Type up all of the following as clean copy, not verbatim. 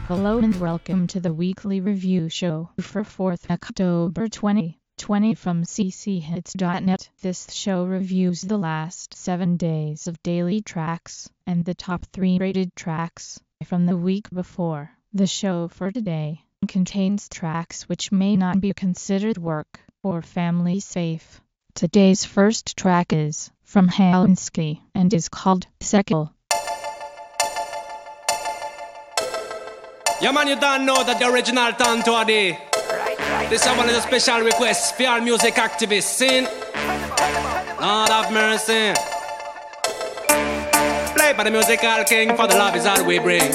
Hello and welcome to the weekly review show for 4th October 2020 from cchits.net. This show reviews the last 7 days of daily tracks and the top 3 rated tracks from the week before. The show for today contains tracks which may not be considered work or family safe. Today's first track is from Halinsky and is called Sekal. Yeah man, you don't know that the original Tanto Adi. This one is a special request for all music activists. Sin, Lord have mercy. Play by the musical king, for the love is all we bring.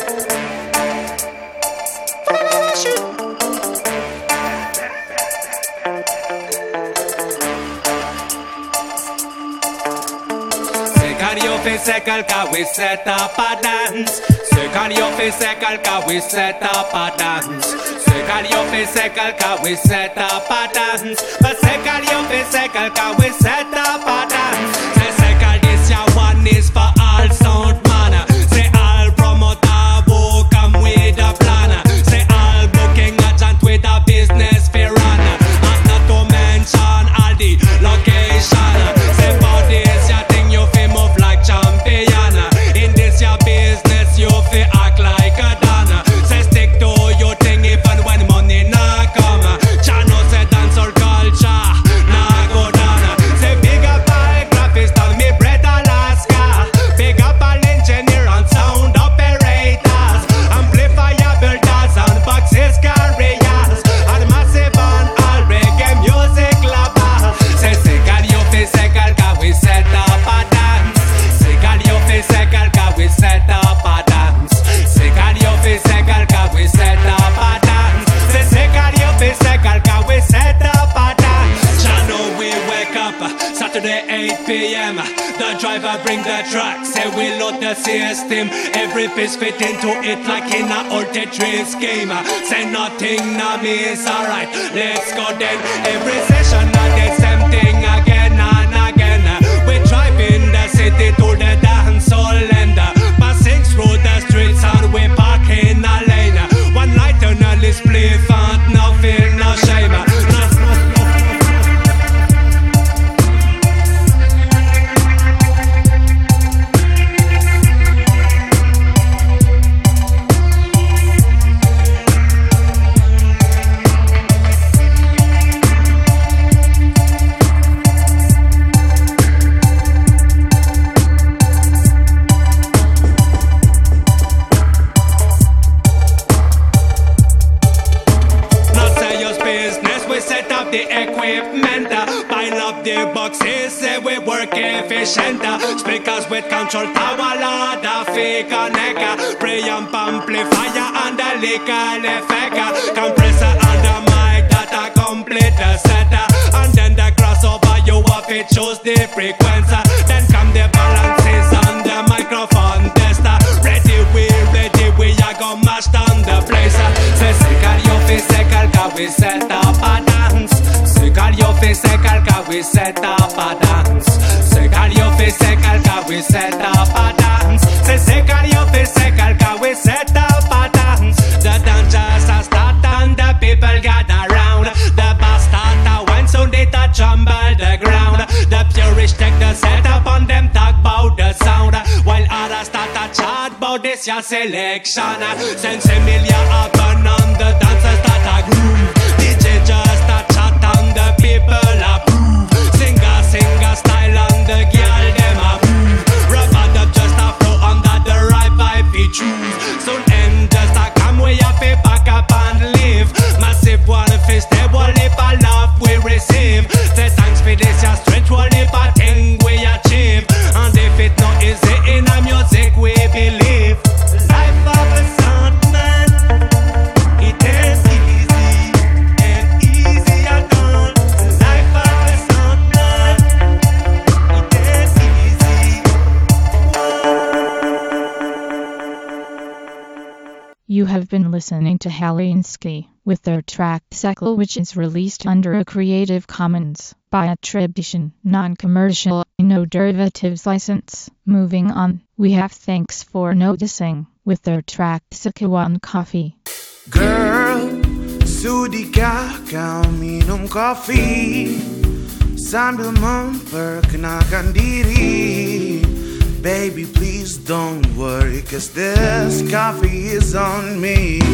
Secario fe secal ka we set up a dance. Secario fe secal ka we set up a dance. Secario fe secal ka we set up a dance. But secario fe secal ka we set up a dance. Say secal this ya one is for all sound man. Say all promoter who come with a plan. Say all booking agent with a business fair run. And not to mention all the location. Say for this ya thing you fi move like champion. In this ya business you fi act like a don. Say stick to your thing even when money nah come. Chano say dancehall culture nah go down. Say big up all graphics down me bread Alaska. Big up all engineer and sound operators. Amplifier builders and boxes carriers. And massive and all reggae music lovers. Say secal you fi secal ka we set up a dance. Secal you fi secal ka we set up a dance. Secal you fi secal ka we set up a dance. Say secal you fi secal ka we set up a dance. Chano we wake up Saturday 8 p.m. The driver bring the truck. Say we load the system. Every piece fit into it like in a old Tetris game. Say nothing na me is alright. Let's go then. Every session na the same thing again and again. We drive in the city to the dancehall end. Passing through the streets and we park in a lane. One light on a list spliff and no feel no shame. The equipment, pile up the boxes, say we work efficient. Speakers with control tower, ladder, fake connect, preamp amplifier and a lickle effect, compressor and the mic that a complete the set. And then the crossover, you have to choose the frequency. Then come the balances and the microphone tester. Ready, we are gonna mash down the place. Say secal you fi secal ka we set up a dance. Secal you fi secal ka we set up a dance. Secal you fi secal ka we set up a dance. Say secal you fi secal ka we set up a dance. The dance just a start and the people gather round. The bass start a wine sound it a tremble the ground. The purists take the setup on them talk about the sound. While others start a chat about this your selection. Since Emilia happen on the dancers start a groove. DJ just a chat and the people approve. Singer style and the girl them approve. Rubber dub just a flow under the right vibe we choose. So end just a come we have to back up and leave. Massive one fist stable if a love we receive. Say thanks for this your strength one if a thing we achieve. And if it not easy in a music we believe. Life of a sound man, it is easy and easier done. Life of a sound man, it is easy. You have been listening to Halinsky with their track Sekal, which is released under a Creative Commons by attribution, non-commercial, no derivatives license. Moving on, we have thanks for noticing. with their track Sakawan Coffee. Girl, sudi ka minum kopi sambil memperkenalkan diri. Baby, please don't worry, 'cause this coffee is on me.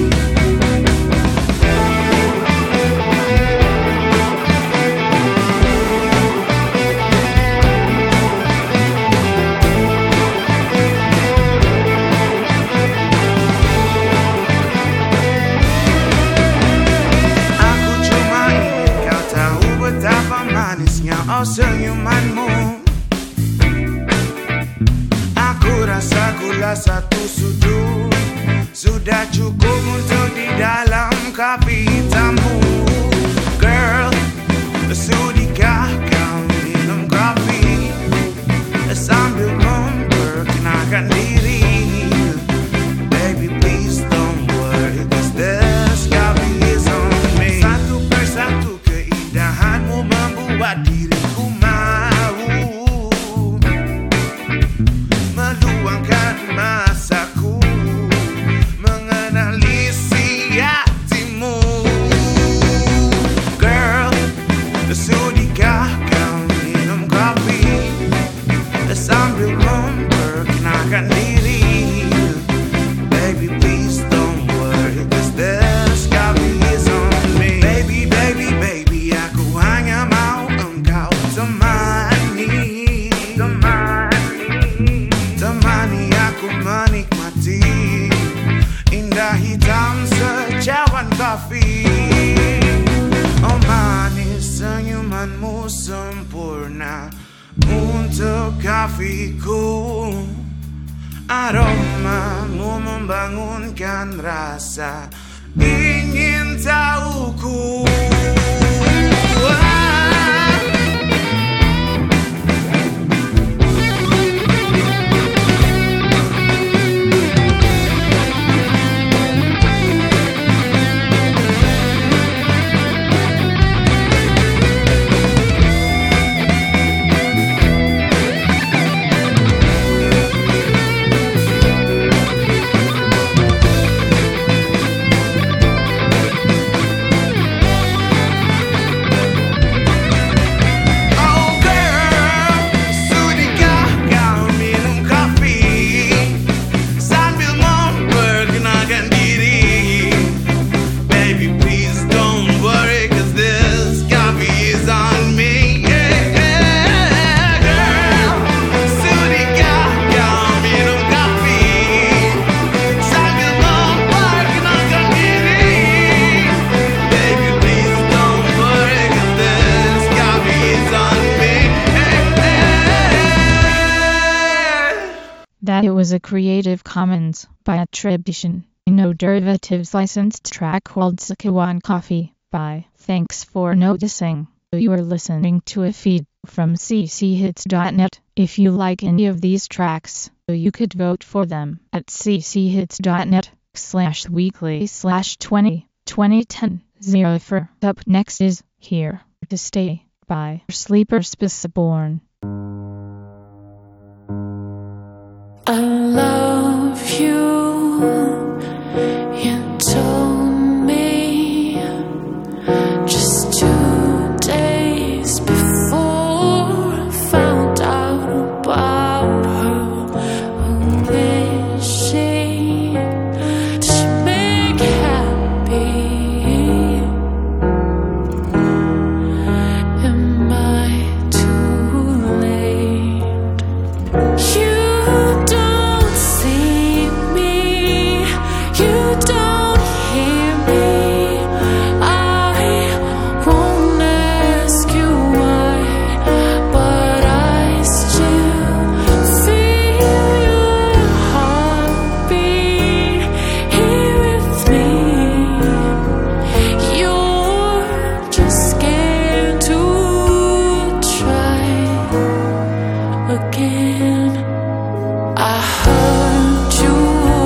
Oh, senyumanmu, aku rasa gula satu sudu sudah cukup untuk di dalam kopi hitammu. Girl, sudikah kau minum kopi sambil memperkenalkan diri? Baby, please don't worry, 'cause this coffee is on me. Satu persatu keindahanmu membuat diri meluangkan masaku mengenali si hatimu. Girl, sudikah kau minum kopi sambil memperkenalkan diri? Baby, please don't worry, 'cause this coffee is on me. Baby, baby, baby, aku hanya mau engkau temani aku menikmati indah hitam secawan kopi. Oh manis, senyumanmu sempurna untuk kopiku. Aromamu membangunkan rasa ingin tahuku. That it was a Creative Commons by attribution, no derivatives licensed track called Sakawan Coffee by. Thanks for noticing. You are listening to a feed from cchits.net. If you like any of these tracks, you could vote for them at cchits.net/weekly/2010. Up next is Here to Stay by Sleeper Spaceborn. I love you, you told me just 2 days before I found out about her. Who is she? Does she make happy? Am I too late? You don't see me, you don't hear me. I won't ask you why, but I still feel your heartbeat here with me. You're just scared to try again. I hurt you,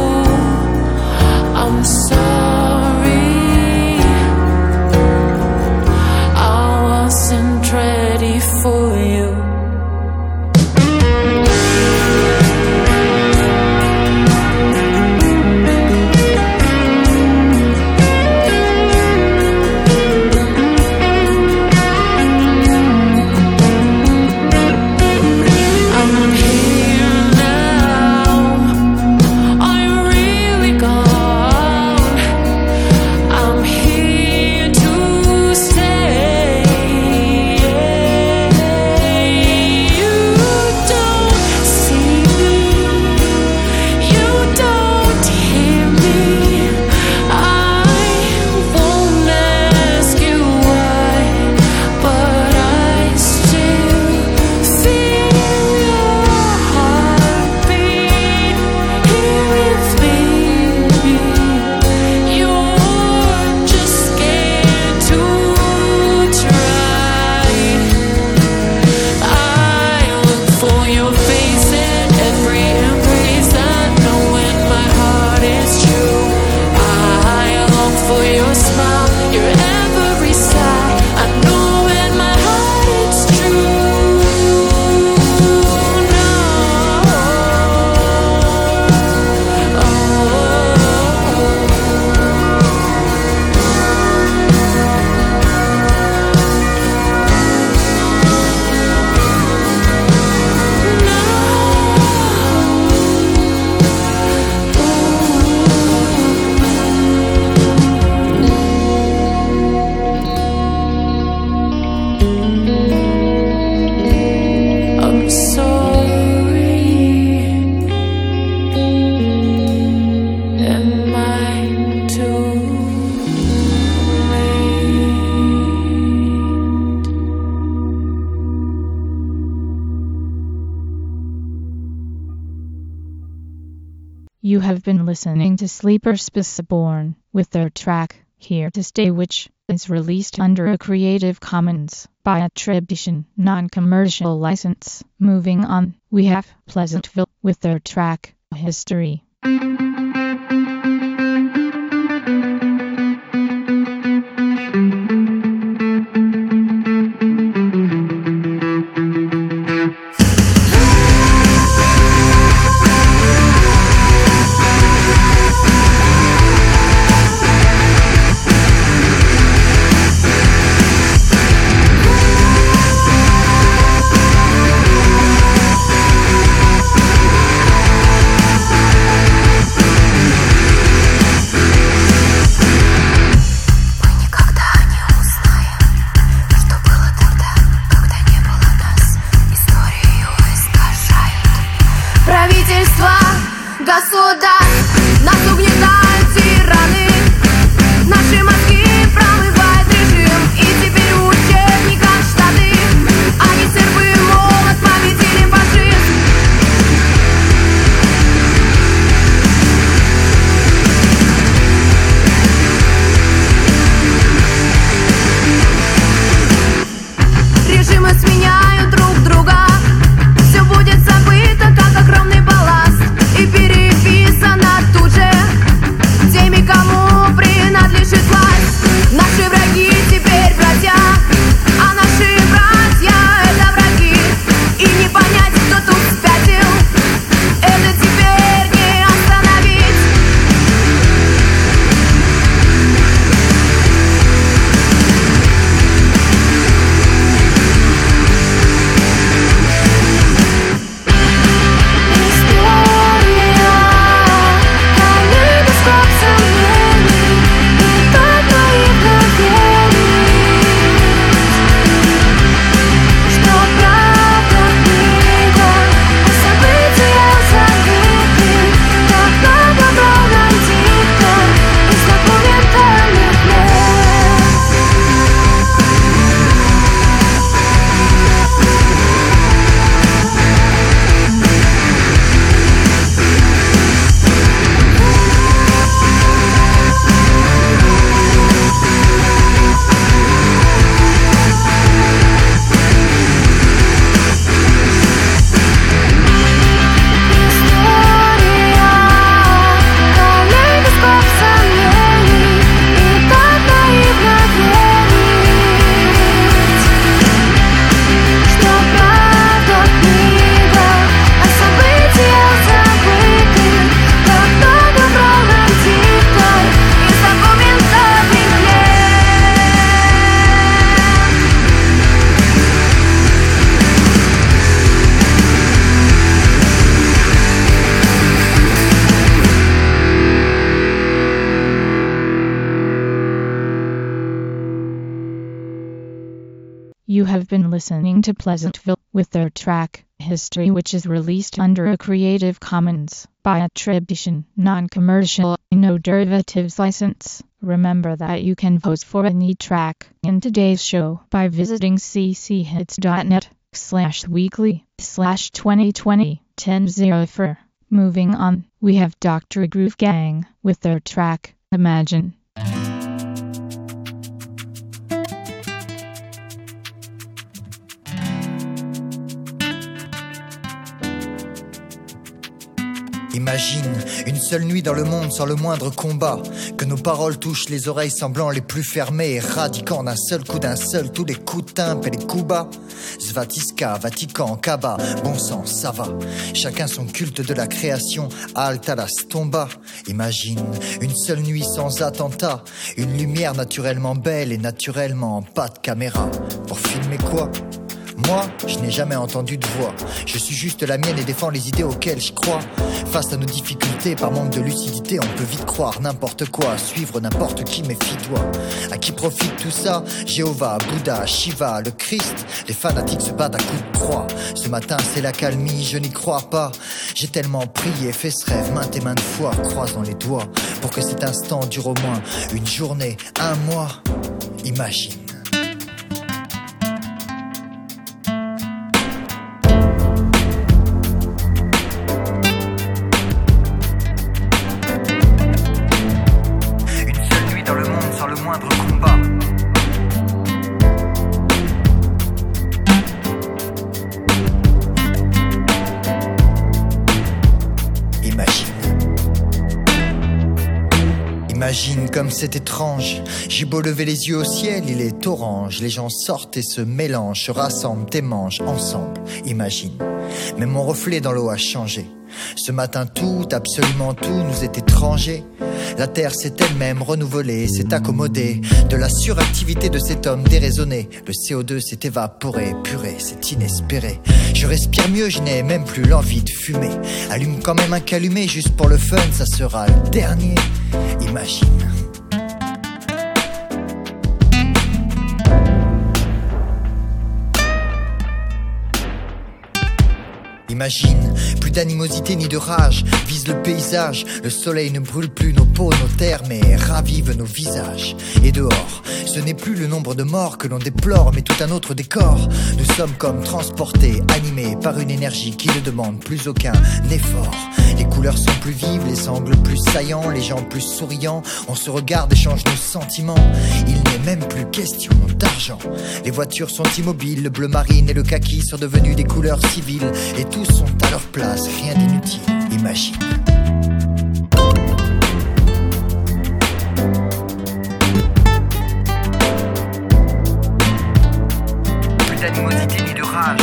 I'm sorry. I wasn't ready for you. You have been listening to Sleeper Spaceborne with their track Here to Stay, which is released under a Creative Commons by attribution, non-commercial license. Moving on, we have Pleasantville with their track History. Государств нас угнетают тираны. Наши мозги промывает режим, и теперь в учебниках штаты. Они сербы, молот, победили фашизм. Режимы сменяют друг друга. Все будет забыто, как огромный балласт, и переписано тут же теми, кому принадлежит власть. Наши враги теперь братья, а наши братья — это враги. И не понять, кто тут спятил, это теперь не остановить. You have been listening to Pleasantville with their track History, which is released under a Creative Commons by attribution, non-commercial, no derivatives license. Remember that you can vote for any track in today's show by visiting cchits.net/weekly/2020-1004. Moving on, we have Dr. Groove Gang with their track Imagine. Imagine une seule nuit dans le monde sans le moindre combat, que nos paroles touchent les oreilles semblant les plus fermées, éradiquant d'un seul coup tous les coups de timbre et les coups bas. Svatiska, Vatican, Kaba, bon sang, ça va. Chacun son culte de la création, Alta la Stomba. Imagine une seule nuit sans attentat, une lumière naturellement belle et naturellement pas de caméra. Pour filmer quoi ? Moi, je n'ai jamais entendu de voix. Je suis juste la mienne et défends les idées auxquelles je crois. Face à nos difficultés, par manque de lucidité, on peut vite croire n'importe quoi, suivre n'importe qui, méfie-toi. À qui profite tout ça? Jéhovah, Bouddha, Shiva, le Christ. Les fanatiques se battent à coups de croix. Ce matin, c'est l'accalmie, je n'y crois pas. J'ai tellement prié, fait ce rêve maintes et maintes fois, croisant les doigts, pour que cet instant dure au moins une journée, un mois. Imagine. Imagine comme c'est étrange. J'ai beau lever les yeux au ciel, il est orange. Les gens sortent et se mélangent, se rassemblent et mangent ensemble. Imagine. Mais mon reflet dans l'eau a changé. Ce matin tout, absolument tout nous est étranger. La terre s'est elle-même renouvelée, s'est accommodée de la suractivité de cet homme déraisonné. Le CO2 s'est évaporé, purée, c'est inespéré. Je respire mieux, je n'ai même plus l'envie de fumer. Allume quand même un calumet juste pour le fun, ça sera le dernier. Imagine. Imagine, plus d'animosité ni de rage, vise le paysage, le soleil ne brûle plus nos peaux, nos terres, mais ravive nos visages. Et dehors, ce n'est plus le nombre de morts que l'on déplore, mais tout un autre décor. Nous sommes comme transportés, animés par une énergie qui ne demande plus aucun effort. Les couleurs sont plus vives, les sangles plus saillants, les gens plus souriants. On se regarde, échange nos sentiments. Il n'est même plus question d'argent. Les voitures sont immobiles, le bleu marine et le kaki sont devenus des couleurs civiles. Et tous sont à leur place, rien d'inutile. Imagine. Plus d'animosité ni de rage.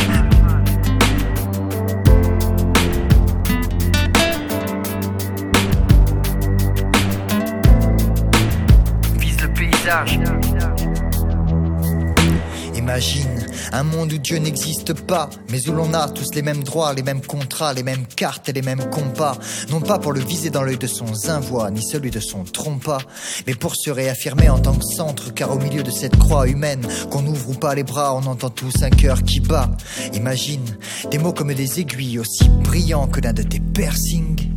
Imagine un monde où Dieu n'existe pas, mais où l'on a tous les mêmes droits, les mêmes contrats, les mêmes cartes et les mêmes combats. Non pas pour le viser dans l'œil de son zinvoix, ni celui de son trompas, mais pour se réaffirmer en tant que centre, car au milieu de cette croix humaine, qu'on ouvre ou pas les bras, on entend tous un cœur qui bat. Imagine des mots comme des aiguilles, aussi brillants que l'un de tes piercings.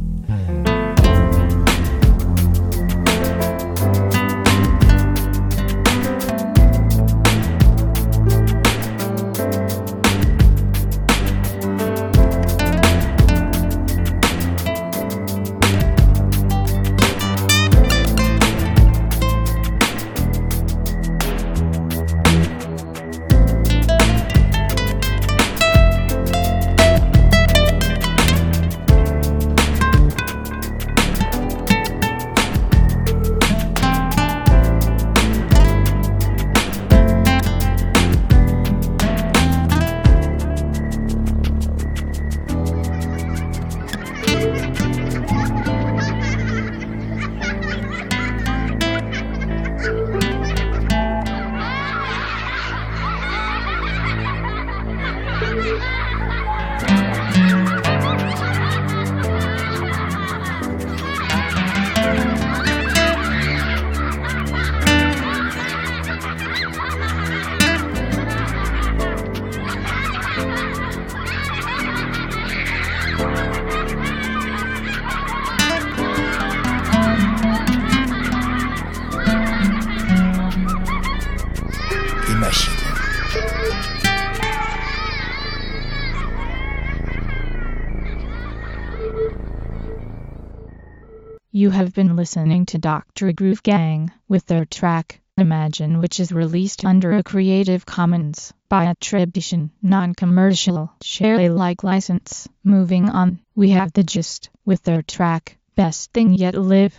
You have been listening to Dr. Groove Gang with their track Imagine, which is released under a Creative Commons by attribution, non-commercial, share Alike license. Moving on, we have The Gist with their track Best Thing Yet Live.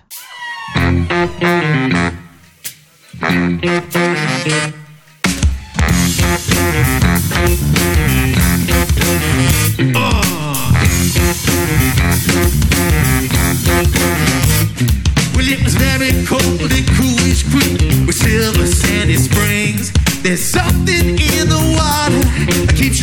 Well, it was very cold at Coolidge Creek with silver sandy springs. There's something in the water that keeps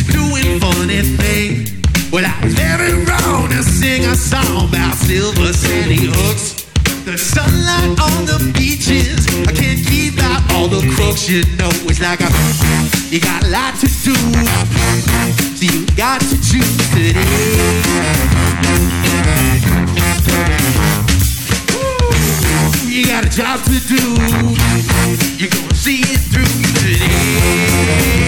Well, I was very wrong to sing a song about silver sandy hooks. The sunlight on the beaches, I can't keep out all the crooks. You know, it's like you got a lot to do, so you got to choose today. You got a job to do, you're gonna see it through today.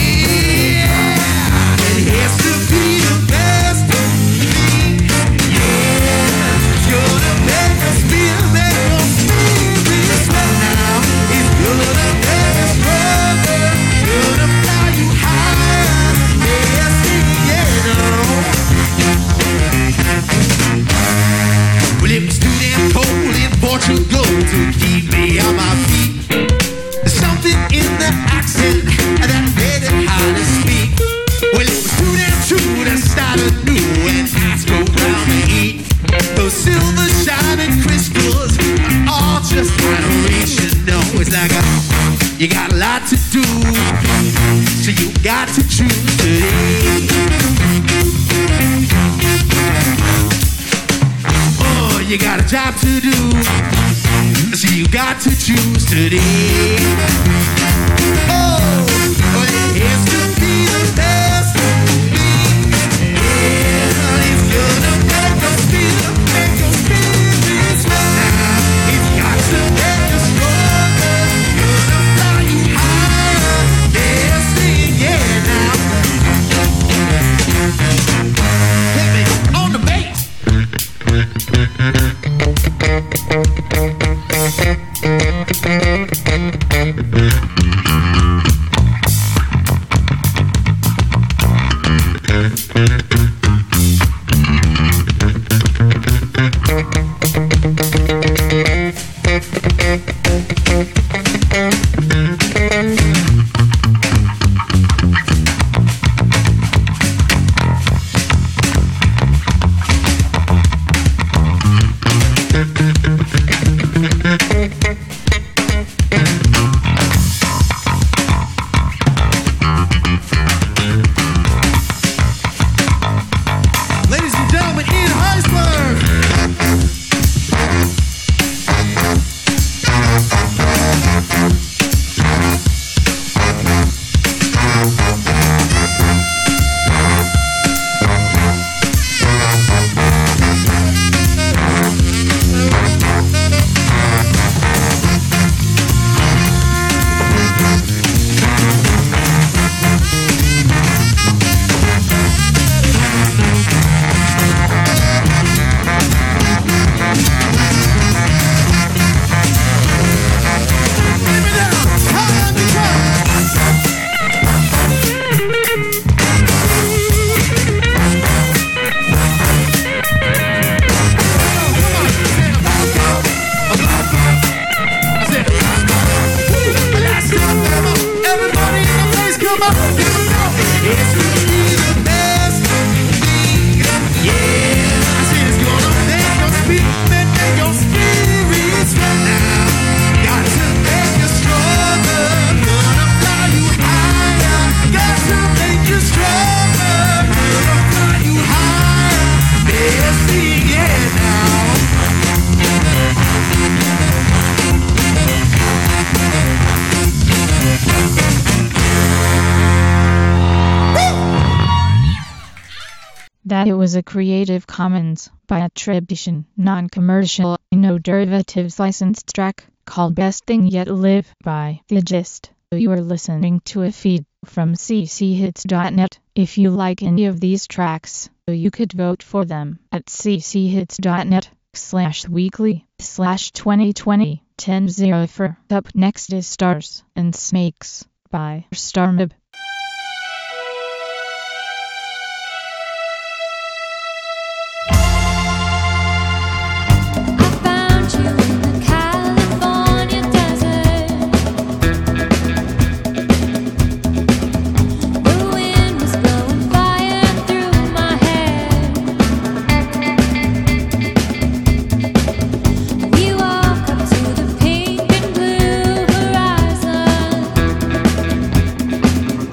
It has to be the best thing, yeah. It's gonna make us feel, make us feel now. It's gonna make us stronger, gonna fly you higher. Yes, yeah, no. Well, it was too damn cold in Portugal to keep me on my feet. There's something in the accent that made it hard to speak. Well, it was too damn true to start anew and ask around to eat. Those silver shining crystals are all just out of reach. You know, it's like you got a lot to do, so you got to choose today. Oh, you got a job to do, so you got to choose today. Oh, well, it has to be the best thing. Yeah, it's gonna make us feel, make us feel now. It's got to make us stronger, gonna fly you higher. Yeah, sing, yeah, now. Hit me on the bass. Ladies and gentlemen, Ian Heisberg. That it was a Creative Commons by attribution, non-commercial, no derivatives licensed track called Best Thing Yet Live by The Gist. You are listening to a feed from cchits.net. If you like any of these tracks, you could vote for them at cchits.net/weekly/2020 10-0. Up next is Stars and Snakes by Starmib. We walk up to the pink and blue horizon.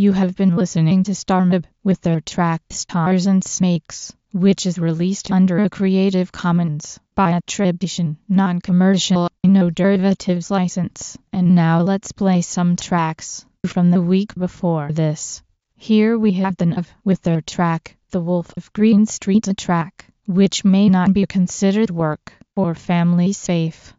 You have been listening to Starmob with their track Stars and Snakes, which is released under a Creative Commons by attribution, non-commercial, no derivatives license. And now let's play some tracks from the week before this. Here we have the Nav with their track The Wolf of Green Street, a track which may not be considered work or family safe.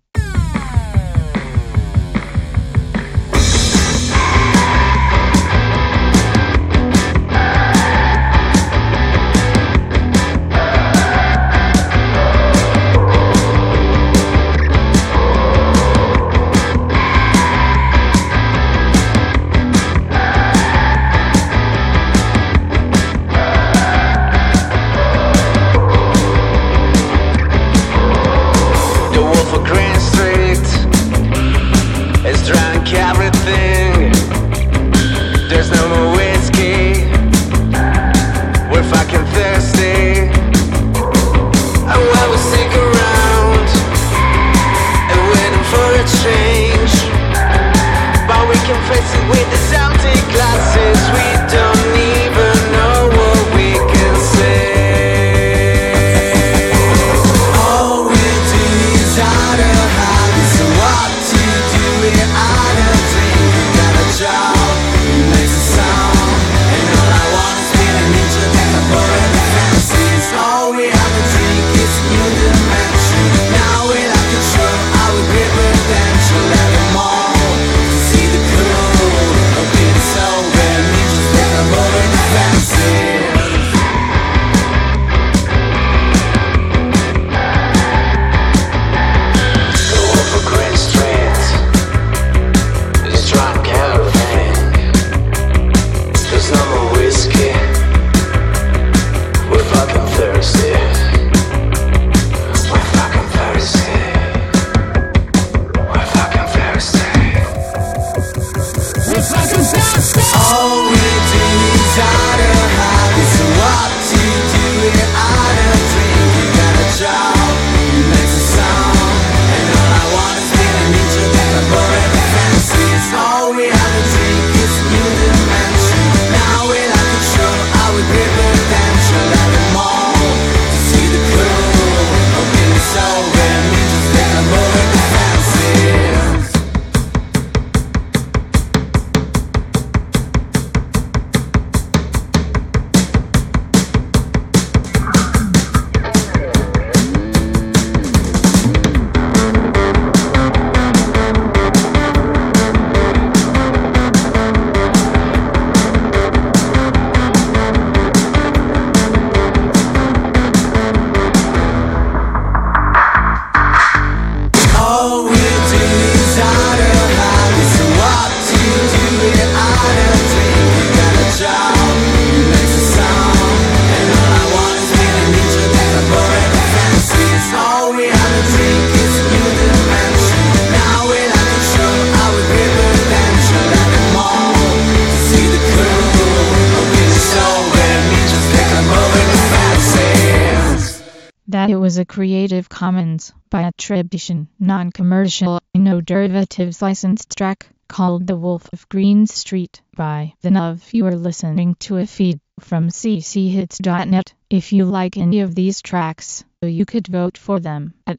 It was a Creative Commons by attribution, non-commercial, no derivatives licensed track called The Wolf of Green Street by The Nav. You are listening to a feed from cchits.net. If you like any of these tracks, you could vote for them at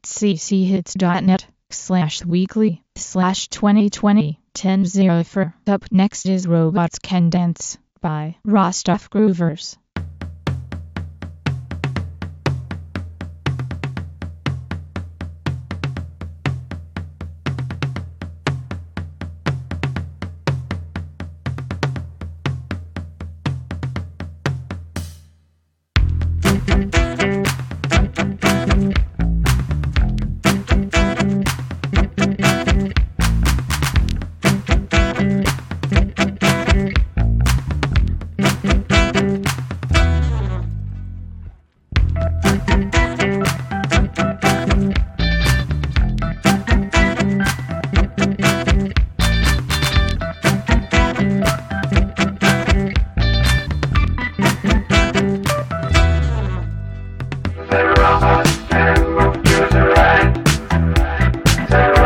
cchits.net/weekly/2020 1004. Up next is Robots Can Dance by Rostov Groovers.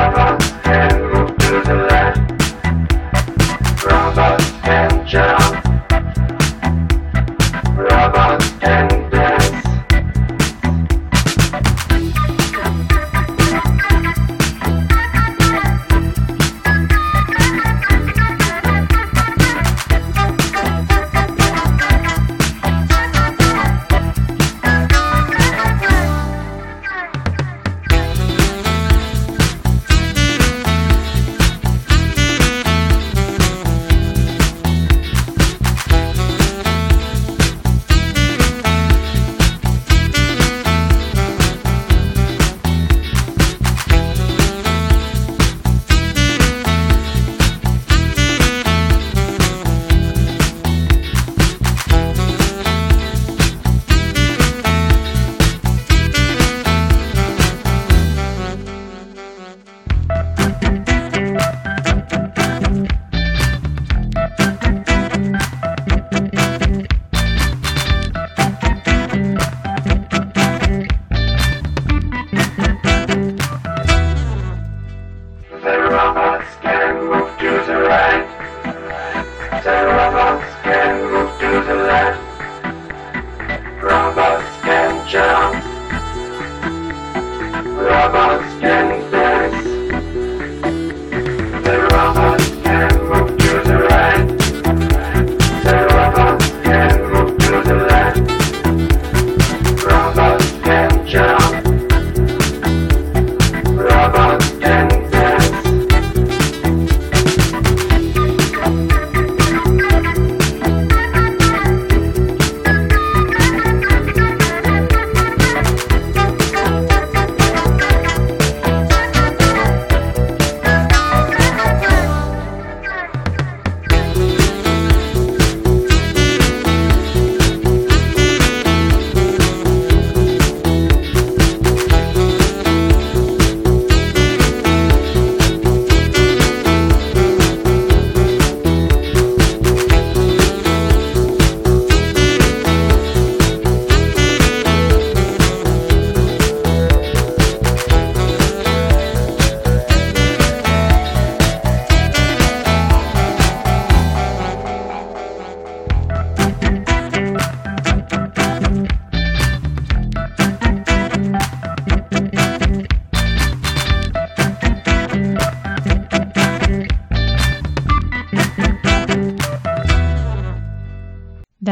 Robot and John.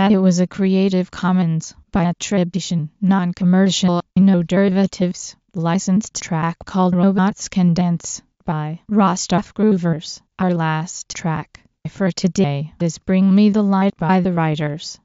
that it was a Creative Commons by attribution, non-commercial, no derivatives, licensed track called Robots Can Dance by Rostov Groovers. Our last track for today is Bring Me the Light by The Writers.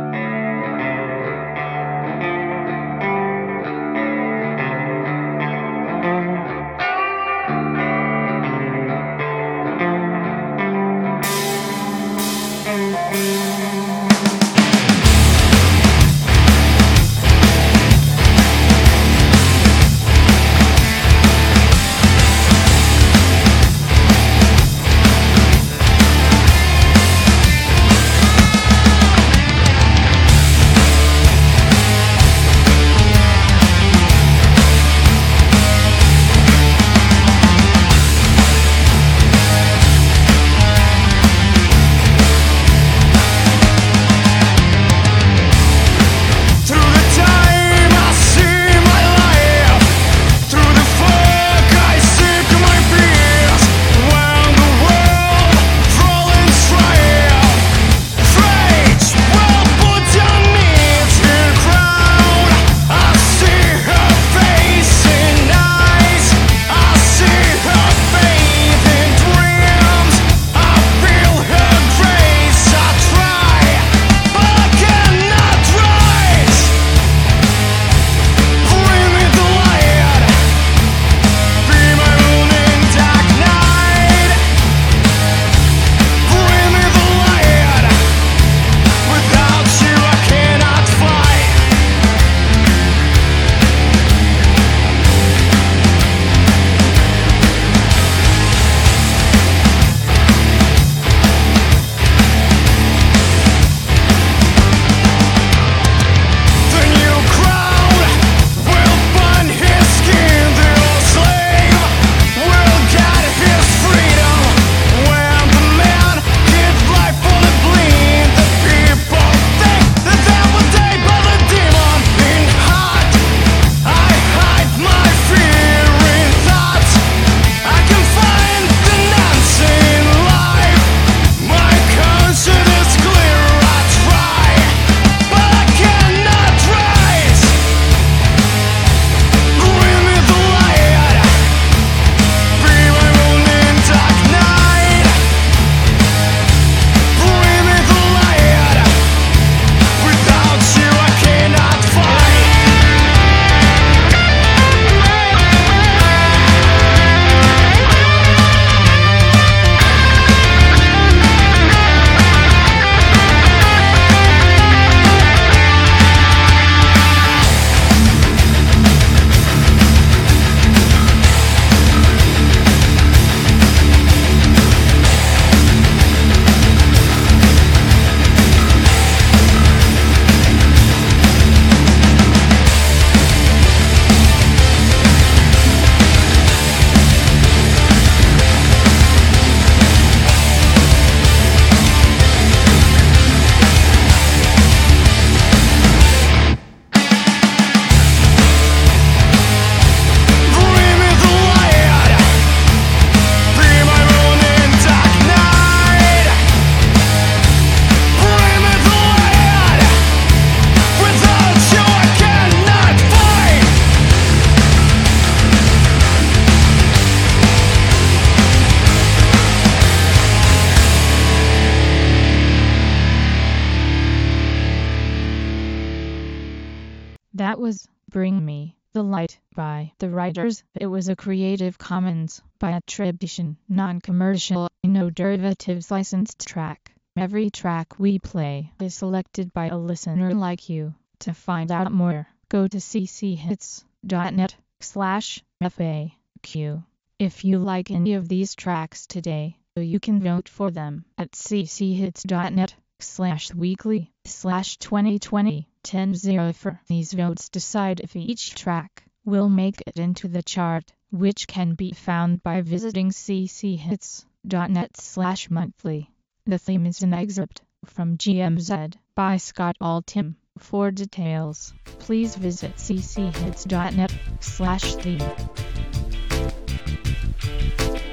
That was Bring Me the Light by The Writers. It was a Creative Commons by attribution, non-commercial, no derivatives licensed track. Every track we play is selected by a listener like you. To find out more, go to cchits.net/FAQ. If you like any of these tracks today, you can vote for them at cchits.net/weekly/2020. 10-0 These votes decide if each track will make it into the chart, which can be found by visiting cchits.net/monthly. The theme is an excerpt from GMZ by Scott Altham. For details, please visit cchits.net/theme.